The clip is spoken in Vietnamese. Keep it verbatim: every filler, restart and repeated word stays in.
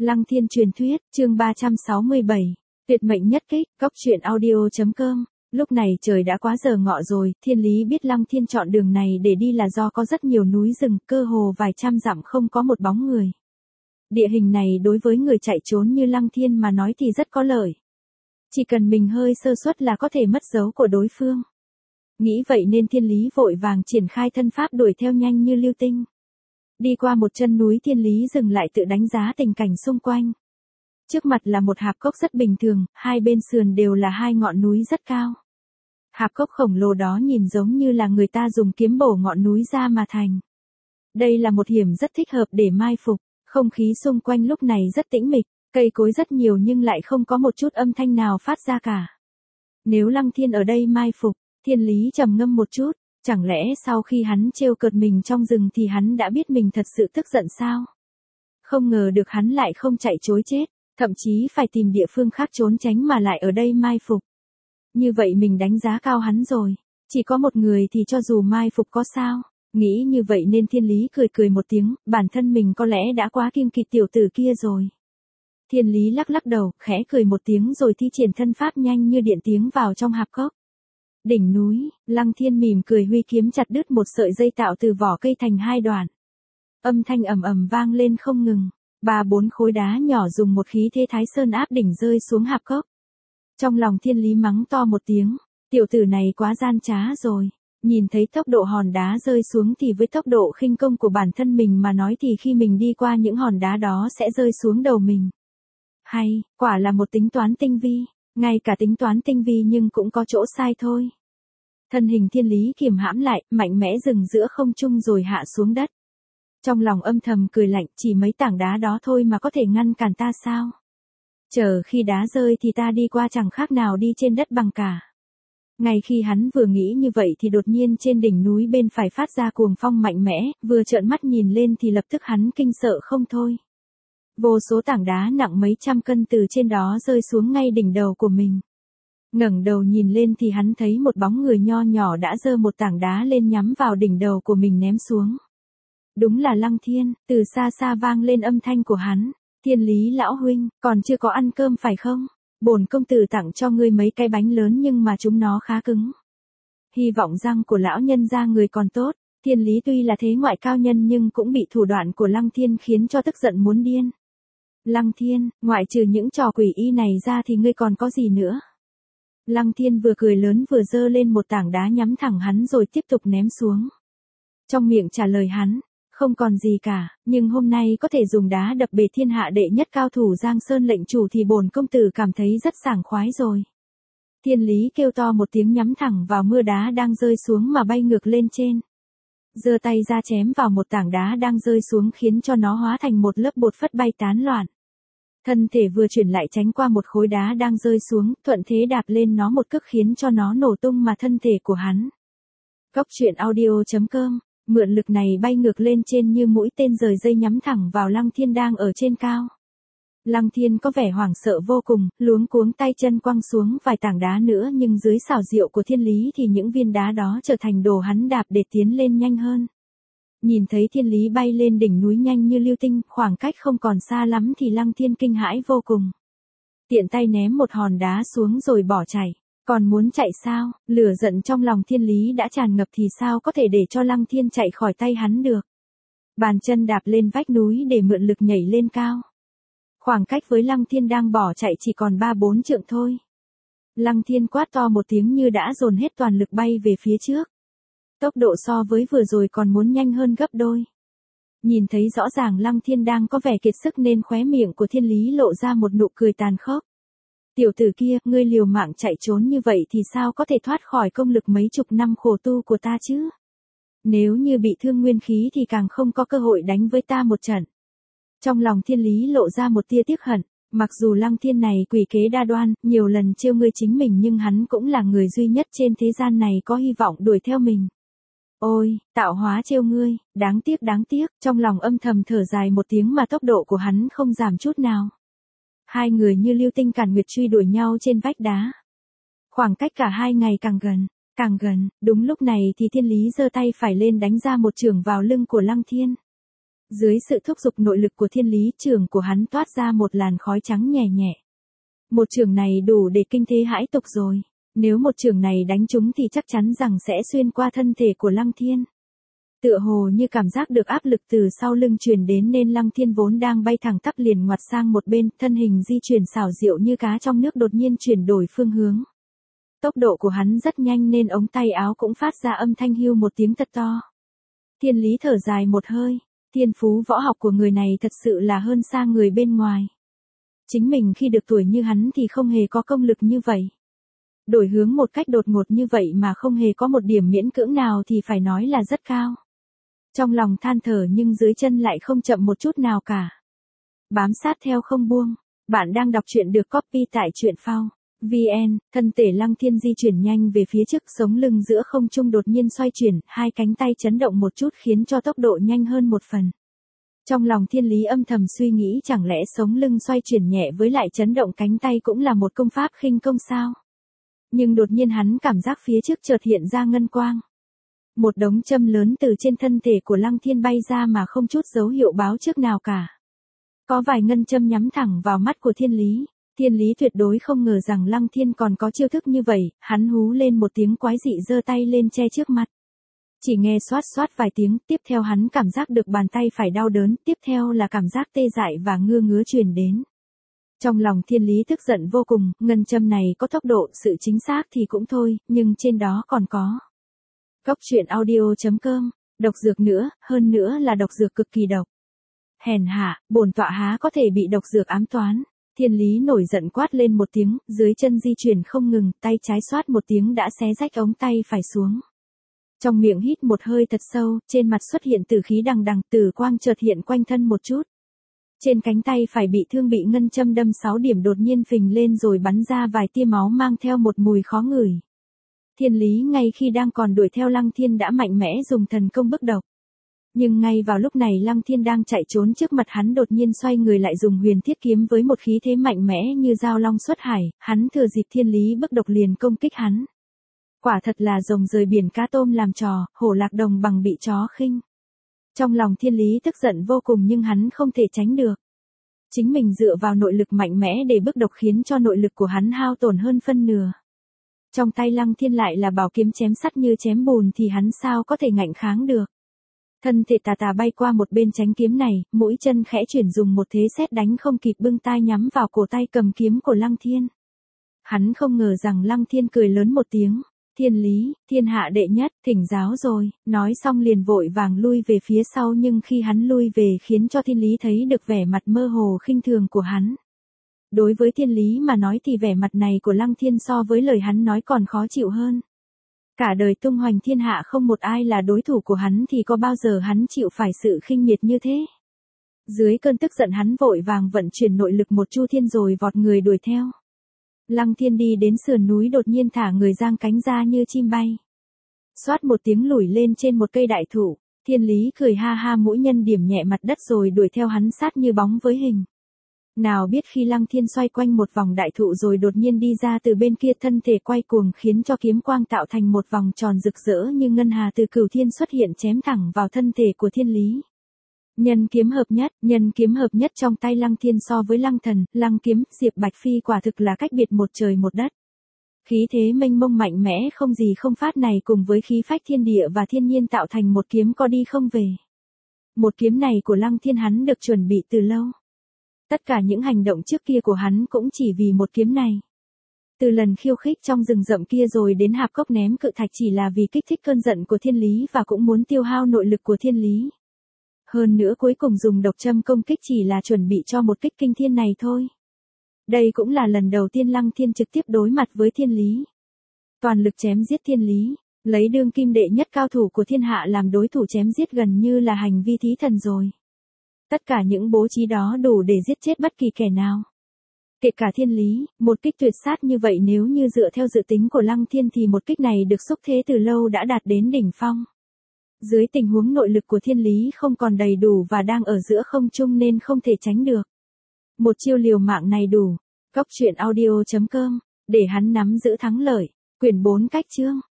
Lăng Thiên truyền thuyết, chương ba trăm sáu mươi bảy. Tuyệt mệnh nhất kích, cốc truyện audio chấm com. Lúc này trời đã quá giờ ngọ rồi, Thiên Lý biết Lăng Thiên chọn đường này để đi là do có rất nhiều núi rừng, cơ hồ vài trăm dặm không có một bóng người. Địa hình này đối với người chạy trốn như Lăng Thiên mà nói thì rất có lợi. Chỉ cần mình hơi sơ suất là có thể mất dấu của đối phương. Nghĩ vậy nên Thiên Lý vội vàng triển khai thân pháp đuổi theo nhanh như lưu tinh. Đi qua một chân núi Thiên Lý dừng lại tự đánh giá tình cảnh xung quanh. Trước mặt là một hạp cốc rất bình thường, hai bên sườn đều là hai ngọn núi rất cao. Hạp cốc khổng lồ đó nhìn giống như là người ta dùng kiếm bổ ngọn núi ra mà thành. Đây là một hiểm rất thích hợp để mai phục, không khí xung quanh lúc này rất tĩnh mịch, cây cối rất nhiều nhưng lại không có một chút âm thanh nào phát ra cả. Nếu Lăng Thiên ở đây mai phục, Thiên Lý trầm ngâm một chút. Chẳng lẽ sau khi hắn trêu cợt mình trong rừng thì hắn đã biết mình thật sự tức giận sao? Không ngờ được hắn lại không chạy trối chết, thậm chí phải tìm địa phương khác trốn tránh mà lại ở đây mai phục. Như vậy mình đánh giá cao hắn rồi, chỉ có một người thì cho dù mai phục có sao? Nghĩ như vậy nên Thiên Lý cười cười một tiếng, bản thân mình có lẽ đã quá kiêng kỵ tiểu tử kia rồi. Thiên Lý lắc lắc đầu, khẽ cười một tiếng rồi thi triển thân pháp nhanh như điện tiến vào trong hạp cốc. Đỉnh núi, Lăng Thiên mỉm cười huy kiếm chặt đứt một sợi dây tạo từ vỏ cây thành hai đoạn. Âm thanh ầm ầm vang lên không ngừng, ba bốn khối đá nhỏ dùng một khí thế thái sơn áp đỉnh rơi xuống hạp cốc. Trong lòng Thiên Lý mắng to một tiếng, tiểu tử này quá gian trá rồi, nhìn thấy tốc độ hòn đá rơi xuống thì với tốc độ khinh công của bản thân mình mà nói thì khi mình đi qua những hòn đá đó sẽ rơi xuống đầu mình. Hay, quả là một tính toán tinh vi. Ngay cả tính toán tinh vi nhưng cũng có chỗ sai thôi. Thân hình Thiên Lý kiềm hãm lại, mạnh mẽ dừng giữa không trung rồi hạ xuống đất. Trong lòng âm thầm cười lạnh, chỉ mấy tảng đá đó thôi mà có thể ngăn cản ta sao? Chờ khi đá rơi thì ta đi qua chẳng khác nào đi trên đất bằng cả. Ngay khi hắn vừa nghĩ như vậy thì đột nhiên trên đỉnh núi bên phải phát ra cuồng phong mạnh mẽ, vừa trợn mắt nhìn lên thì lập tức hắn kinh sợ không thôi. Vô số tảng đá nặng mấy trăm cân từ trên đó rơi xuống ngay đỉnh đầu của mình. Ngẩng đầu nhìn lên thì hắn thấy một bóng người nho nhỏ đã giơ một tảng đá lên nhắm vào đỉnh đầu của mình ném xuống. Đúng là Lăng Thiên, từ xa xa vang lên âm thanh của hắn. Thiên Lý lão huynh, còn chưa có ăn cơm phải không? Bổn công tử tặng cho ngươi mấy cái bánh lớn nhưng mà chúng nó khá cứng. Hy vọng răng của lão nhân ra người còn tốt. Thiên Lý tuy là thế ngoại cao nhân nhưng cũng bị thủ đoạn của Lăng Thiên khiến cho tức giận muốn điên. Lăng Thiên, ngoại trừ những trò quỷ y này ra thì ngươi còn có gì nữa? Lăng Thiên vừa cười lớn vừa giơ lên một tảng đá nhắm thẳng hắn rồi tiếp tục ném xuống. Trong miệng trả lời hắn, không còn gì cả, nhưng hôm nay có thể dùng đá đập bể thiên hạ đệ nhất cao thủ Giang Sơn lệnh chủ thì bổn công tử cảm thấy rất sảng khoái rồi. Thiên Lý kêu to một tiếng nhắm thẳng vào mưa đá đang rơi xuống mà bay ngược lên trên. Giơ tay ra chém vào một tảng đá đang rơi xuống khiến cho nó hóa thành một lớp bột phất bay tán loạn. Thân thể vừa chuyển lại tránh qua một khối đá đang rơi xuống, thuận thế đạp lên nó một cước khiến cho nó nổ tung mà thân thể của hắn. Cốc truyện audio chấm com, mượn lực này bay ngược lên trên như mũi tên rời dây nhắm thẳng vào Lăng Thiên đang ở trên cao. Lăng Thiên có vẻ hoảng sợ vô cùng, luống cuống tay chân quăng xuống vài tảng đá nữa nhưng dưới xảo diệu của Thiên Lý thì những viên đá đó trở thành đồ hắn đạp để tiến lên nhanh hơn. Nhìn thấy Thiên Lý bay lên đỉnh núi nhanh như lưu tinh, khoảng cách không còn xa lắm thì Lăng Thiên kinh hãi vô cùng. Tiện tay ném một hòn đá xuống rồi bỏ chạy. Còn muốn chạy sao? Lửa giận trong lòng Thiên Lý đã tràn ngập thì sao có thể để cho Lăng Thiên chạy khỏi tay hắn được. Bàn chân đạp lên vách núi để mượn lực nhảy lên cao. Khoảng cách với Lăng Thiên đang bỏ chạy chỉ còn ba bốn trượng thôi. Lăng Thiên quát to một tiếng như đã dồn hết toàn lực bay về phía trước. Tốc độ so với vừa rồi còn muốn nhanh hơn gấp đôi. Nhìn thấy rõ ràng Lăng Thiên đang có vẻ kiệt sức nên khóe miệng của Thiên Lý lộ ra một nụ cười tàn khốc. Tiểu tử kia, ngươi liều mạng chạy trốn như vậy thì sao có thể thoát khỏi công lực mấy chục năm khổ tu của ta chứ? Nếu như bị thương nguyên khí thì càng không có cơ hội đánh với ta một trận. Trong lòng Thiên Lý lộ ra một tia tiếc hận, mặc dù Lăng Thiên này quỷ kế đa đoan, nhiều lần trêu ngươi chính mình nhưng hắn cũng là người duy nhất trên thế gian này có hy vọng đuổi theo mình. Ôi, tạo hóa trêu ngươi, đáng tiếc đáng tiếc, trong lòng âm thầm thở dài một tiếng mà tốc độ của hắn không giảm chút nào. Hai người như lưu tinh càn nguyệt truy đuổi nhau trên vách đá. Khoảng cách cả hai ngày càng gần, càng gần, đúng lúc này thì Thiên Lý giơ tay phải lên đánh ra một chưởng vào lưng của Lăng Thiên. Dưới sự thúc giục nội lực của thiên lý, trường của hắn toát ra một làn khói trắng nhẹ nhẹ. Một trường này đủ để kinh thế hãi tục rồi. Nếu một trường này đánh trúng thì chắc chắn rằng sẽ xuyên qua thân thể của Lăng Thiên. Tựa hồ như cảm giác được áp lực từ sau lưng truyền đến nên Lăng Thiên vốn đang bay thẳng tắp liền ngoặt sang một bên, thân hình di chuyển xảo diệu như cá trong nước đột nhiên chuyển đổi phương hướng. Tốc độ của hắn rất nhanh nên ống tay áo cũng phát ra âm thanh hưu một tiếng thật to. Thiên lý thở dài một hơi, thiên phú võ học của người này thật sự là hơn xa người bên ngoài. Chính mình khi được tuổi như hắn thì không hề có công lực như vậy. Đổi hướng một cách đột ngột như vậy mà không hề có một điểm miễn cưỡng nào thì phải nói là rất cao. Trong lòng than thở nhưng dưới chân lại không chậm một chút nào cả. Bám sát theo không buông. Bạn đang đọc truyện được copy tại truyện phao chấm vn, thân thể Lăng Thiên di chuyển nhanh về phía trước, sống lưng giữa không trung đột nhiên xoay chuyển, hai cánh tay chấn động một chút khiến cho tốc độ nhanh hơn một phần. Trong lòng thiên lý âm thầm suy nghĩ chẳng lẽ sống lưng xoay chuyển nhẹ với lại chấn động cánh tay cũng là một công pháp khinh công sao? Nhưng đột nhiên hắn cảm giác phía trước chợt hiện ra ngân quang. Một đống châm lớn từ trên thân thể của Lăng Thiên bay ra mà không chút dấu hiệu báo trước nào cả. Có vài ngân châm nhắm thẳng vào mắt của thiên lý. Thiên lý tuyệt đối không ngờ rằng Lăng Thiên còn có chiêu thức như vậy, hắn hú lên một tiếng quái dị giơ tay lên che trước mặt. Chỉ nghe xoát xoát vài tiếng, tiếp theo hắn cảm giác được bàn tay phải đau đớn, tiếp theo là cảm giác tê dại và ngưa ngứa truyền đến. Trong lòng thiên lý tức giận vô cùng, ngân châm này có tốc độ, sự chính xác thì cũng thôi, nhưng trên đó còn có. Cốc truyện audio chấm com, độc dược nữa, hơn nữa là độc dược cực kỳ độc. Hèn hạ, bổn tọa há có thể bị độc dược ám toán. Thiên lý nổi giận quát lên một tiếng, dưới chân di chuyển không ngừng, tay trái xoát một tiếng đã xé rách ống tay phải xuống. Trong miệng hít một hơi thật sâu, trên mặt xuất hiện tử khí đằng đằng, tử quang chợt hiện quanh thân một chút. Trên cánh tay phải bị thương bị ngân châm đâm sáu điểm đột nhiên phình lên rồi bắn ra vài tia máu mang theo một mùi khó ngửi. Thiên lý ngay khi đang còn đuổi theo Lăng Thiên đã mạnh mẽ dùng thần công bức độc. Nhưng ngay vào lúc này Lăng Thiên đang chạy trốn trước mặt hắn đột nhiên xoay người lại dùng huyền thiết kiếm với một khí thế mạnh mẽ như dao long xuất hải, hắn thừa dịp thiên lý bức độc liền công kích hắn. Quả thật là rồng rời biển cá tôm làm trò, hổ lạc đồng bằng bị chó khinh. Trong lòng thiên lý tức giận vô cùng nhưng hắn không thể tránh được. Chính mình dựa vào nội lực mạnh mẽ để bức độc khiến cho nội lực của hắn hao tổn hơn phân nửa. Trong tay Lăng Thiên lại là bảo kiếm chém sắt như chém bùn thì hắn sao có thể ngạnh kháng được. Thân thể tà tà bay qua một bên tránh kiếm này, mũi chân khẽ chuyển dùng một thế sét đánh không kịp bưng tai nhắm vào cổ tay cầm kiếm của Lăng Thiên. Hắn không ngờ rằng Lăng Thiên cười lớn một tiếng. Thiên lý, thiên hạ đệ nhất, thỉnh giáo rồi, nói xong liền vội vàng lui về phía sau nhưng khi hắn lui về khiến cho thiên lý thấy được vẻ mặt mơ hồ khinh thường của hắn. Đối với thiên lý mà nói thì vẻ mặt này của Lăng Thiên so với lời hắn nói còn khó chịu hơn. Cả đời tung hoành thiên hạ không một ai là đối thủ của hắn thì có bao giờ hắn chịu phải sự khinh miệt như thế. Dưới cơn tức giận hắn vội vàng vận chuyển nội lực một chu thiên rồi vọt người đuổi theo. Lăng Thiên đi đến sườn núi đột nhiên thả người giang cánh ra như chim bay. Xoát một tiếng lủi lên trên một cây đại thụ, thiên lý cười ha ha mũi nhân điểm nhẹ mặt đất rồi đuổi theo hắn sát như bóng với hình. Nào biết khi Lăng Thiên xoay quanh một vòng đại thụ rồi đột nhiên đi ra từ bên kia thân thể quay cuồng khiến cho kiếm quang tạo thành một vòng tròn rực rỡ như ngân hà từ cửu thiên xuất hiện chém thẳng vào thân thể của thiên lý. Nhân kiếm hợp nhất, nhân kiếm hợp nhất trong tay Lăng Thiên so với Lăng Thần, Lăng Kiếm, Diệp Bạch Phi quả thực là cách biệt một trời một đất. Khí thế mênh mông mạnh mẽ không gì không phát này cùng với khí phách thiên địa và thiên nhiên tạo thành một kiếm có đi không về. Một kiếm này của Lăng Thiên hắn được chuẩn bị từ lâu. Tất cả những hành động trước kia của hắn cũng chỉ vì một kiếm này. Từ lần khiêu khích trong rừng rậm kia rồi đến hạp cốc ném cự thạch chỉ là vì kích thích cơn giận của thiên lý và cũng muốn tiêu hao nội lực của thiên lý. Hơn nữa cuối cùng dùng độc châm công kích chỉ là chuẩn bị cho một kích kinh thiên này thôi. Đây cũng là lần đầu tiên Lăng Thiên trực tiếp đối mặt với thiên lý. Toàn lực chém giết thiên lý, lấy đương kim đệ nhất cao thủ của thiên hạ làm đối thủ chém giết gần như là hành vi thí thần rồi. Tất cả những bố trí đó đủ để giết chết bất kỳ kẻ nào. Kể cả thiên lý, một kích tuyệt sát như vậy nếu như dựa theo dự tính của Lăng Thiên thì một kích này được xúc thế từ lâu đã đạt đến đỉnh phong. Dưới tình huống nội lực của thiên lý không còn đầy đủ và đang ở giữa không trung nên không thể tránh được. Một chiêu liều mạng này đủ. Cốc truyện audio chấm com, để hắn nắm giữ thắng lợi. Quyển bốn cách chương.